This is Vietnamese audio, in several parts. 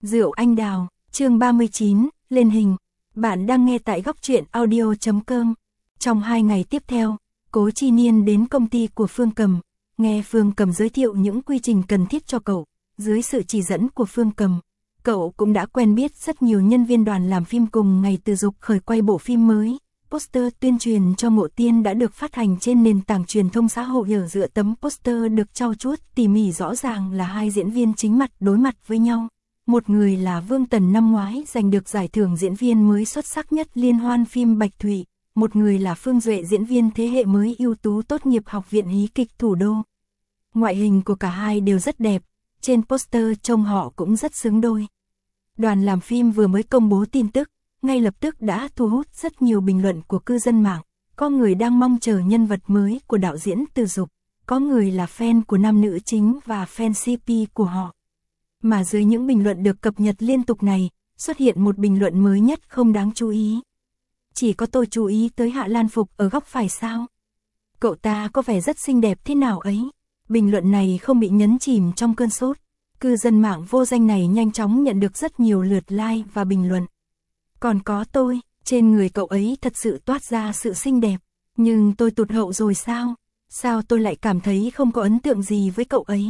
Rượu anh đào, chương 39, lên hình. Bạn đang nghe tại góc truyện audio.com. Trong 2 ngày tiếp theo, Cố Chi Niên đến công ty của Phương Cầm, nghe Phương Cầm giới thiệu những quy trình cần thiết cho cậu. Dưới sự chỉ dẫn của Phương Cầm, cậu cũng đã quen biết rất nhiều nhân viên đoàn làm phim cùng ngày Từ Dục khởi quay bộ phim mới. Poster tuyên truyền cho Ngộ Tiên đã được phát hành trên nền tảng truyền thông xã hội. Ở giữa tấm poster được trau chuốt tỉ mỉ rõ ràng là 2 diễn viên chính mặt đối mặt với nhau. Một người là Vương Tần năm ngoái giành được giải thưởng diễn viên mới xuất sắc nhất liên hoan phim Bạch Thủy, một người là Phương Duệ diễn viên thế hệ mới ưu tú tốt nghiệp Học viện Hí kịch Thủ đô. Ngoại hình của cả hai đều rất đẹp, trên poster trông họ cũng rất xứng đôi. Đoàn làm phim vừa mới công bố tin tức, ngay lập tức đã thu hút rất nhiều bình luận của cư dân mạng. Có người đang mong chờ nhân vật mới của đạo diễn Từ Dục, có người là fan của nam nữ chính và fan CP của họ. Mà dưới những bình luận được cập nhật liên tục này, xuất hiện một bình luận mới nhất không đáng chú ý. Chỉ có tôi chú ý tới Hạ Lan Phục ở góc phải sao? Cậu ta có vẻ rất xinh đẹp thế nào ấy. Bình luận này không bị nhấn chìm trong cơn sốt. Cư dân mạng vô danh này nhanh chóng nhận được rất nhiều lượt like và bình luận. Còn có tôi, trên người cậu ấy thật sự toát ra sự xinh đẹp. Nhưng tôi tụt hậu rồi sao? Sao tôi lại cảm thấy không có ấn tượng gì với cậu ấy?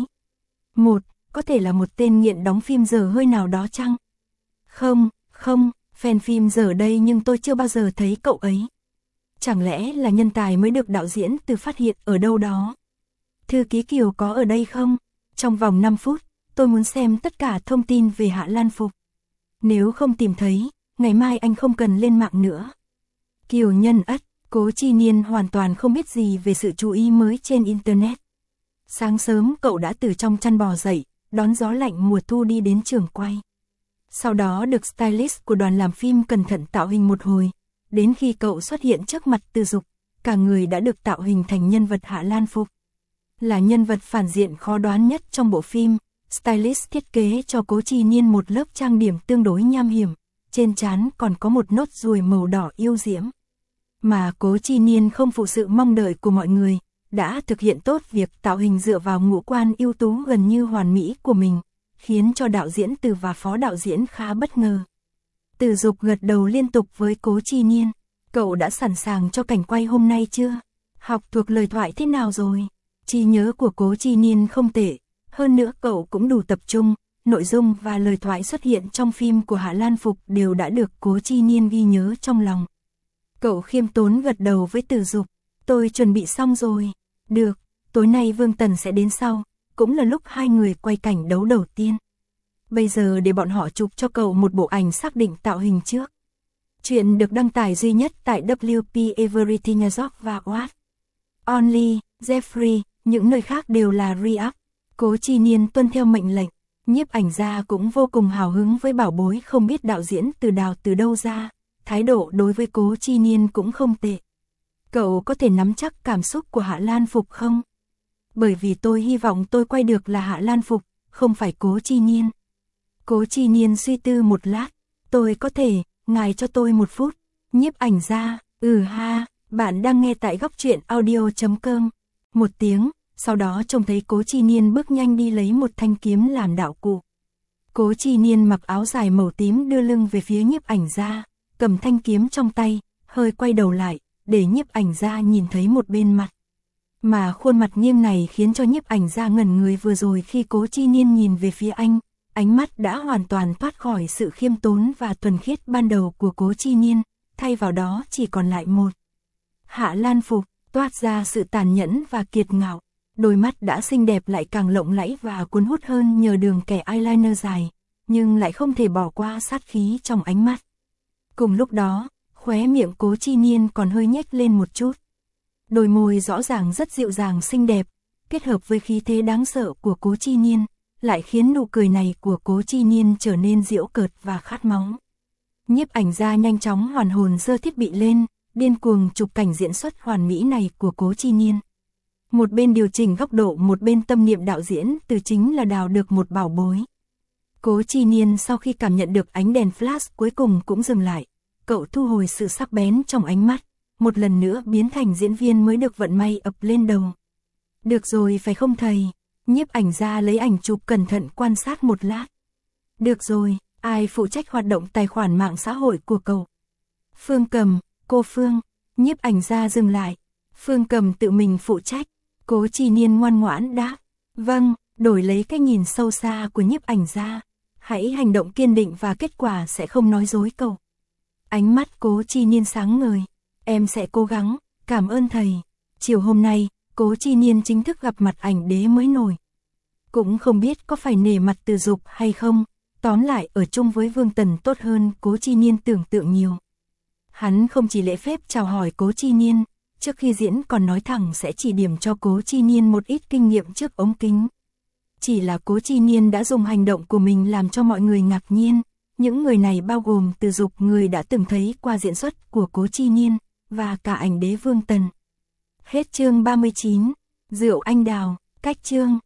Có thể là một tên nghiện đóng phim dở hơi nào đó chăng? Không, fan phim dở đây nhưng tôi chưa bao giờ thấy cậu ấy. Chẳng lẽ là nhân tài mới được đạo diễn Từ phát hiện ở đâu đó? Thư ký Kiều có ở đây không? Trong vòng 5 phút, tôi muốn xem tất cả thông tin về Hạ Lan Phục. Nếu không tìm thấy, ngày mai anh không cần lên mạng nữa. Kiều Nhân Ất, Cố Chi Niên hoàn toàn không biết gì về sự chú ý mới trên Internet. Sáng sớm cậu đã từ trong chăn bò dậy, đón gió lạnh mùa thu đi đến trường quay. Sau đó được stylist của đoàn làm phim cẩn thận tạo hình một hồi, đến khi cậu xuất hiện trước mặt Từ Dục, cả người đã được tạo hình thành nhân vật Hạ Lan Phục. Là nhân vật phản diện khó đoán nhất trong bộ phim, stylist thiết kế cho Cố Chi Niên một lớp trang điểm tương đối nham hiểm, trên trán còn có một nốt ruồi màu đỏ yêu diễm. Mà Cố Chi Niên không phụ sự mong đợi của mọi người, đã thực hiện tốt việc tạo hình dựa vào ngũ quan ưu tú gần như hoàn mỹ của mình, khiến cho đạo diễn Từ và phó đạo diễn khá bất ngờ. Từ Dục gật đầu liên tục với Cố Chi Niên. Cậu đã sẵn sàng cho cảnh quay hôm nay chưa? Học thuộc lời thoại thế nào rồi? Trí nhớ của Cố Chi Niên không tệ, hơn nữa cậu cũng đủ tập trung, nội dung và lời thoại xuất hiện trong phim của Hạ Lan Phục đều đã được Cố Chi Niên ghi nhớ trong lòng. Cậu khiêm tốn gật đầu với Từ Dục. Tôi chuẩn bị xong rồi. Được, tối nay Vương Tần sẽ đến sau, cũng là lúc 2 người quay cảnh đấu đầu tiên. Bây giờ để bọn họ chụp cho cậu một bộ ảnh xác định tạo hình trước. Chuyện được đăng tải duy nhất tại WP Everything New York và What Only, Jeffrey, những nơi khác đều là React. Cố Chi Niên tuân theo mệnh lệnh, nhiếp ảnh gia cũng vô cùng hào hứng với bảo bối không biết đạo diễn Từ đào từ đâu ra, thái độ đối với Cố Chi Niên cũng không tệ. Cậu có thể nắm chắc cảm xúc của Hạ Lan Phục không? Bởi vì tôi hy vọng tôi quay được là Hạ Lan Phục, không phải Cố Chi Niên. Cố Chi Niên suy tư một lát. Tôi có thể, ngài cho tôi 1 phút. Nhiếp ảnh gia, bạn đang nghe tại góc truyện audio.com. 1 tiếng, sau đó trông thấy Cố Chi Niên bước nhanh đi lấy một thanh kiếm làm đạo cụ. Cố Chi Niên mặc áo dài màu tím đưa lưng về phía nhiếp ảnh gia, cầm thanh kiếm trong tay, hơi quay đầu lại, để nhiếp ảnh gia nhìn thấy một bên mặt. Mà khuôn mặt nghiêng này khiến cho nhiếp ảnh gia ngẩn người vừa rồi khi Cố Chi Niên nhìn về phía anh, ánh mắt đã hoàn toàn thoát khỏi sự khiêm tốn và thuần khiết ban đầu của Cố Chi Niên, thay vào đó chỉ còn lại một. Hạ Lan Phục, toát ra sự tàn nhẫn và kiệt ngạo, đôi mắt đã xinh đẹp lại càng lộng lẫy và cuốn hút hơn nhờ đường kẻ eyeliner dài, nhưng lại không thể bỏ qua sát khí trong ánh mắt. Cùng lúc đó, khóe miệng Cố Chi Niên còn hơi nhếch lên một chút. Đôi môi rõ ràng rất dịu dàng xinh đẹp, kết hợp với khí thế đáng sợ của Cố Chi Niên, lại khiến nụ cười này của Cố Chi Niên trở nên giễu cợt và khát máu. Nhiếp ảnh gia nhanh chóng hoàn hồn giơ thiết bị lên, điên cuồng chụp cảnh diễn xuất hoàn mỹ này của Cố Chi Niên. Một bên điều chỉnh góc độ, một bên tâm niệm đạo diễn Từ chính là đào được một bảo bối. Cố Chi Niên sau khi cảm nhận được ánh đèn flash cuối cùng cũng dừng lại. Cậu thu hồi sự sắc bén trong ánh mắt, một lần nữa biến thành diễn viên mới được vận may ập lên đầu. Được rồi phải không thầy? Nhiếp ảnh gia lấy ảnh chụp cẩn thận quan sát một lát. Được rồi, Ai phụ trách hoạt động tài khoản mạng xã hội của cậu? Phương Cầm, cô Phương. Nhiếp ảnh gia dừng lại. Phương Cầm tự mình phụ trách. Cố Chi Niên ngoan ngoãn đáp. Vâng, đổi lấy cái nhìn sâu xa của nhiếp ảnh gia. Hãy hành động kiên định và kết quả sẽ không nói dối cậu. Ánh mắt Cố Chi Niên sáng ngời. Em sẽ cố gắng, cảm ơn thầy. Chiều hôm nay, Cố Chi Niên chính thức gặp mặt ảnh đế mới nổi. Cũng không biết có phải nể mặt Từ Dục hay không, tóm lại ở chung với Vương Tần tốt hơn Cố Chi Niên tưởng tượng nhiều. Hắn không chỉ lễ phép chào hỏi Cố Chi Niên, trước khi diễn còn nói thẳng sẽ chỉ điểm cho Cố Chi Niên một ít kinh nghiệm trước ống kính. Chỉ là Cố Chi Niên đã dùng hành động của mình làm cho mọi người ngạc nhiên, những người này bao gồm Từ Dục, người đã từng thấy qua diễn xuất của Cố Chi Niên, và cả ảnh đế Vương Tần. Hết chương 39, Rượu Anh Đào, cách chương.